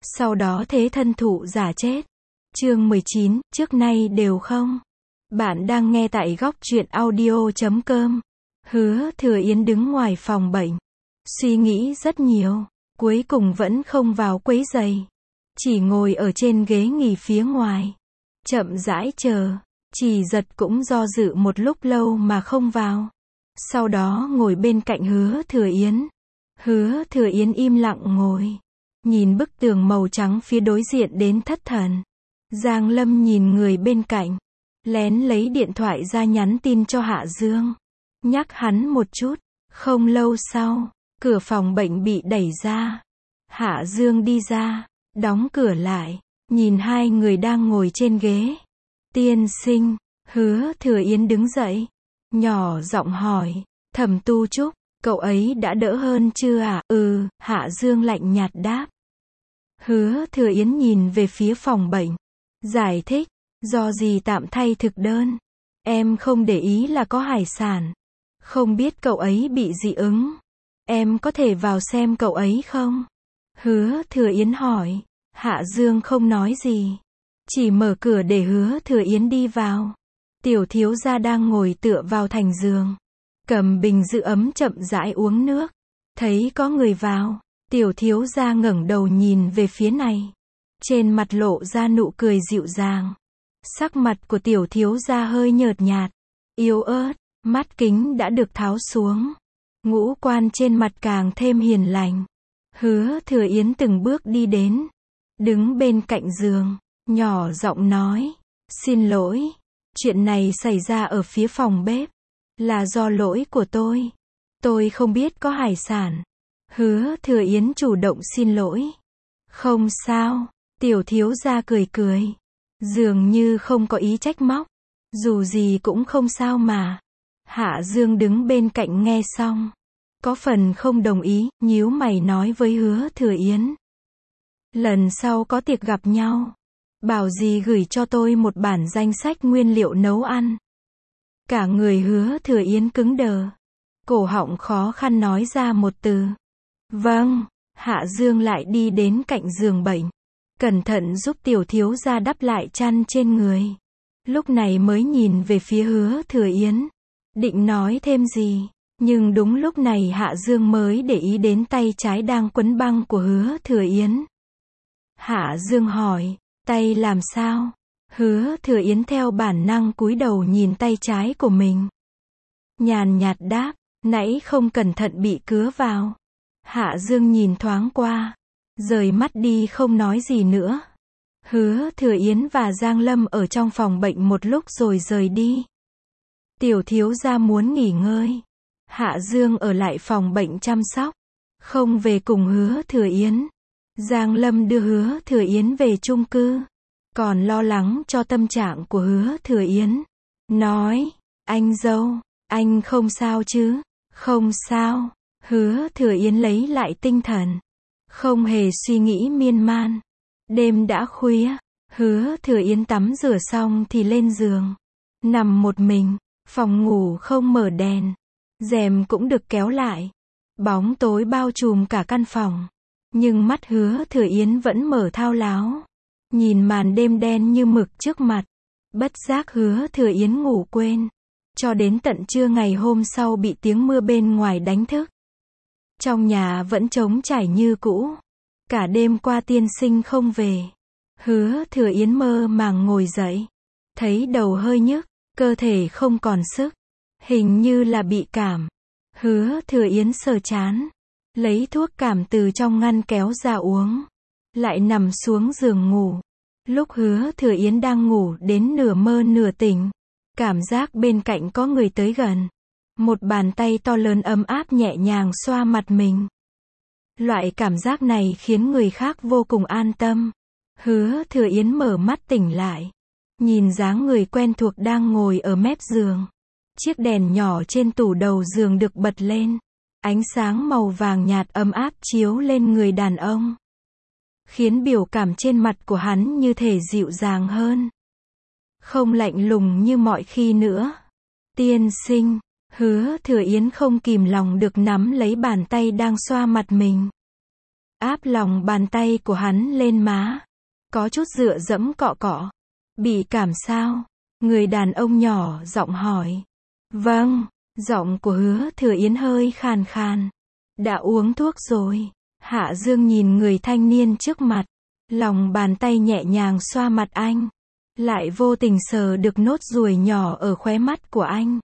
sau đó thế thân thụ giả chết. Chương 19, trước nay đều không. Bạn đang nghe tại góc truyện audio.com. Hứa Thừa Yến đứng ngoài phòng bệnh, suy nghĩ rất nhiều, cuối cùng vẫn không vào quấy giày, chỉ ngồi ở trên ghế nghỉ phía ngoài, chậm rãi chờ. Chỉ Giật cũng do dự một lúc lâu mà không vào, sau đó ngồi bên cạnh Hứa Thừa Yến. Hứa Thừa Yến im lặng ngồi, nhìn bức tường màu trắng phía đối diện đến thất thần. Giang Lâm nhìn người bên cạnh, lén lấy điện thoại ra nhắn tin cho Hạ Dương, nhắc hắn một chút. Không lâu sau, cửa phòng bệnh bị đẩy ra. Hạ Dương đi ra, đóng cửa lại, nhìn hai người đang ngồi trên ghế. Tiên sinh, Hứa Thừa Yến đứng dậy, nhỏ giọng hỏi, Thẩm Tu Trúc, cậu ấy đã đỡ hơn chưa ạ? Hạ Dương lạnh nhạt đáp. Hứa Thừa Yến nhìn về phía phòng bệnh, giải thích, do gì tạm thay thực đơn. Em không để ý là có hải sản. Không biết cậu ấy bị dị ứng. Em có thể vào xem cậu ấy không? Hứa Thừa Yến hỏi. Hạ Dương không nói gì, chỉ mở cửa để Hứa Thừa Yến đi vào. Tiểu thiếu gia đang ngồi tựa vào thành giường, cầm bình giữ ấm chậm rãi uống nước. Thấy có người vào, tiểu thiếu gia ngẩng đầu nhìn về phía này, trên mặt lộ ra nụ cười dịu dàng. Sắc mặt của tiểu thiếu gia hơi nhợt nhạt, yếu ớt, mắt kính đã được tháo xuống, ngũ quan trên mặt càng thêm hiền lành. Hứa Thừa Yến từng bước đi đến, đứng bên cạnh giường, nhỏ giọng nói, xin lỗi, chuyện này xảy ra ở phía phòng bếp, là do lỗi của tôi không biết có hải sản. Hứa Thừa Yến chủ động xin lỗi. Không sao, tiểu thiếu gia cười cười, dường như không có ý trách móc, dù gì cũng không sao mà. Hạ Dương đứng bên cạnh nghe xong, có phần không đồng ý, nhíu mày nói với Hứa Thừa Yến. Lần sau có tiệc gặp nhau, bảo gì gửi cho tôi một bản danh sách nguyên liệu nấu ăn. Cả người Hứa Thừa Yến cứng đờ, cổ họng khó khăn nói ra một từ. Vâng. Hạ Dương lại đi đến cạnh giường bệnh, cẩn thận giúp tiểu thiếu gia đắp lại chăn trên người. Lúc này mới nhìn về phía Hứa Thừa Yến, định nói thêm gì, nhưng đúng lúc này Hạ Dương mới để ý đến tay trái đang quấn băng của Hứa Thừa Yến. Hạ Dương hỏi, tay làm sao? Hứa Thừa Yến theo bản năng cúi đầu nhìn tay trái của mình, nhàn nhạt đáp, nãy không cẩn thận bị cứa vào. Hạ Dương nhìn thoáng qua, rời mắt đi không nói gì nữa. Hứa Thừa Yến và Giang Lâm ở trong phòng bệnh một lúc rồi rời đi. Tiểu thiếu gia muốn nghỉ ngơi, Hạ Dương ở lại phòng bệnh chăm sóc, không về cùng Hứa Thừa Yến. Giang Lâm đưa Hứa Thừa Yến về chung cư, còn lo lắng cho tâm trạng của Hứa Thừa Yến, nói, anh dâu, anh không sao chứ? Không sao. Hứa Thừa Yến lấy lại tinh thần, không hề suy nghĩ miên man. Đêm đã khuya, Hứa Thừa Yến tắm rửa xong thì lên giường, nằm một mình. Phòng ngủ không mở đèn, rèm cũng được kéo lại, bóng tối bao trùm cả căn phòng. Nhưng mắt Hứa Thừa Yến vẫn mở thao láo, nhìn màn đêm đen như mực trước mặt. Bất giác Hứa Thừa Yến ngủ quên, cho đến tận trưa ngày hôm sau bị tiếng mưa bên ngoài đánh thức. Trong nhà vẫn trống trải như cũ, cả đêm qua tiên sinh không về. Hứa Thừa Yến mơ màng ngồi dậy, thấy đầu hơi nhức, cơ thể không còn sức, hình như là bị cảm. Hứa Thừa Yến sờ trán, lấy thuốc cảm từ trong ngăn kéo ra uống, lại nằm xuống giường ngủ. Lúc Hứa Thừa Yến đang ngủ đến nửa mơ nửa tỉnh, cảm giác bên cạnh có người tới gần. Một bàn tay to lớn ấm áp nhẹ nhàng xoa mặt mình. Loại cảm giác này khiến người khác vô cùng an tâm. Hứa Thừa Yến mở mắt tỉnh lại, nhìn dáng người quen thuộc đang ngồi ở mép giường. Chiếc đèn nhỏ trên tủ đầu giường được bật lên, ánh sáng màu vàng nhạt ấm áp chiếu lên người đàn ông, khiến biểu cảm trên mặt của hắn như thể dịu dàng hơn, không lạnh lùng như mọi khi nữa. Tiên sinh. Hứa Thừa Yến không kìm lòng được nắm lấy bàn tay đang xoa mặt mình. áp lòng bàn tay của hắn lên má. Có chút dựa dẫm cọ cọ. Bị cảm sao? Người đàn ông nhỏ giọng hỏi. Vâng, giọng của Hứa Thừa Yến hơi khàn khàn. Đã uống thuốc rồi. Hạ Dương nhìn người thanh niên trước mặt. Lòng bàn tay nhẹ nhàng xoa mặt anh. Lại vô tình sờ được nốt ruồi nhỏ ở khóe mắt của anh.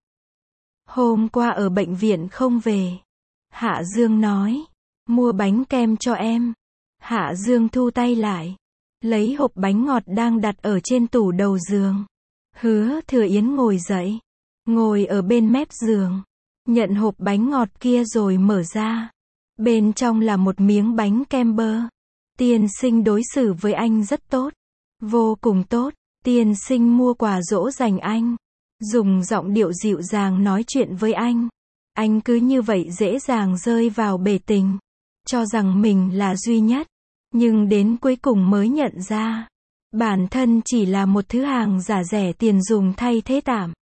Hôm qua ở bệnh viện không về. Hạ Dương nói. Mua bánh kem cho em. Hạ Dương thu tay lại. Lấy hộp bánh ngọt đang đặt ở trên tủ đầu giường. Hứa Thừa Yến ngồi dậy. Ngồi ở bên mép giường. Nhận hộp bánh ngọt kia rồi mở ra. Bên trong là một miếng bánh kem bơ. Tiên sinh đối xử với anh rất tốt. Vô cùng tốt. Tiên sinh mua quà dỗ dành anh. Dùng giọng điệu dịu dàng nói chuyện với anh. Anh cứ như vậy dễ dàng rơi vào bể tình. Cho rằng mình là duy nhất. Nhưng đến cuối cùng mới nhận ra. Bản thân chỉ là một thứ hàng giả rẻ tiền dùng thay thế tạm.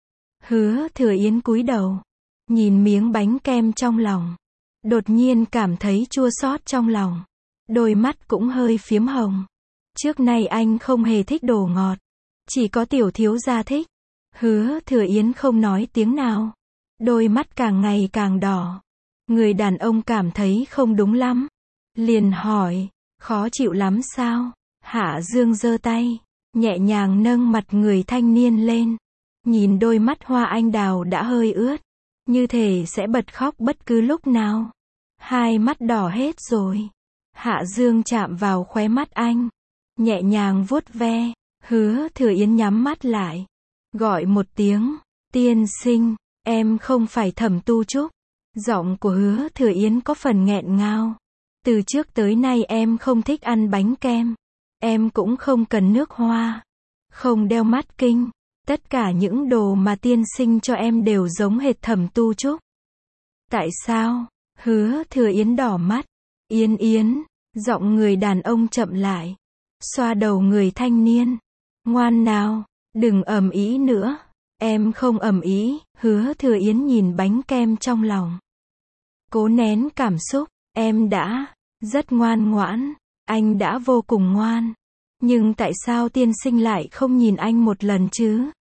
Hứa Thừa Yến cúi đầu. Nhìn miếng bánh kem trong lòng. Đột nhiên cảm thấy chua xót trong lòng. Đôi mắt cũng hơi phiếm hồng. Trước nay anh không hề thích đồ ngọt. Chỉ có tiểu thiếu gia thích. Hứa Thừa Yến không nói tiếng nào. Đôi mắt càng ngày càng đỏ. Người đàn ông cảm thấy không đúng lắm. Liền hỏi, khó chịu lắm sao? Hạ Dương giơ tay, nhẹ nhàng nâng mặt người thanh niên lên. Nhìn đôi mắt hoa anh đào đã hơi ướt. Như thể sẽ bật khóc bất cứ lúc nào. Hai mắt đỏ hết rồi. Hạ Dương chạm vào khóe mắt anh. Nhẹ nhàng vuốt ve. Hứa Thừa Yến nhắm mắt lại. Gọi một tiếng. Tiên sinh, em không phải Thẩm Tu Trúc. Giọng của Hứa Thừa Yến có phần nghẹn ngào. Từ trước tới nay em không thích ăn bánh kem. Em cũng không cần nước hoa. Không đeo mắt kinh. Tất cả những đồ mà tiên sinh cho em đều giống hệt Thẩm Tu Trúc. Tại sao? Hứa Thừa Yến đỏ mắt. Yến Yến. Giọng người đàn ông chậm lại. Xoa đầu người thanh niên. Ngoan nào. Đừng ầm ĩ nữa. Em không ầm ĩ. Hứa Thừa Yến nhìn bánh kem trong lòng. Cố nén cảm xúc. Em đã rất ngoan ngoãn. Anh đã vô cùng ngoan. Nhưng tại sao tiên sinh lại không nhìn anh một lần chứ?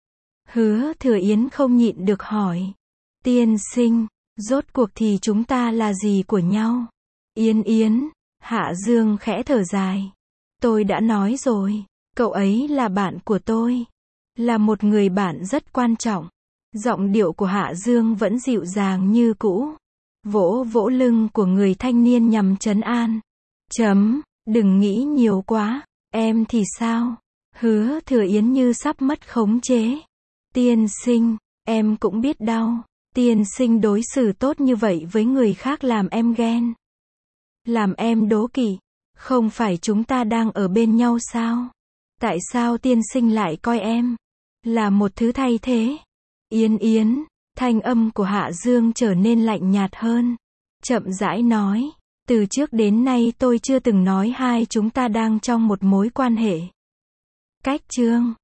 Hứa Thừa Yến không nhịn được hỏi. Tiên sinh, rốt cuộc thì chúng ta là gì của nhau? Yến Yến. Hạ Dương khẽ thở dài. Tôi đã nói rồi. Cậu ấy là bạn của tôi. Là một người bạn rất quan trọng. Giọng điệu của Hạ Dương vẫn dịu dàng như cũ. Vỗ vỗ lưng của người thanh niên nhằm trấn an. Đừng nghĩ nhiều quá. Em thì sao? Hứa Thừa Yến như sắp mất khống chế. Tiên sinh, em cũng biết đau. Tiên sinh đối xử tốt như vậy với người khác làm em ghen. Làm em đố kỵ. Không phải chúng ta đang ở bên nhau sao? Tại sao tiên sinh lại coi em là một thứ thay thế? Yến Yến. Thanh âm của Hạ Dương trở nên lạnh nhạt hơn. Chậm rãi nói. Từ trước đến nay tôi chưa từng nói hai chúng ta đang trong một mối quan hệ. Cách chương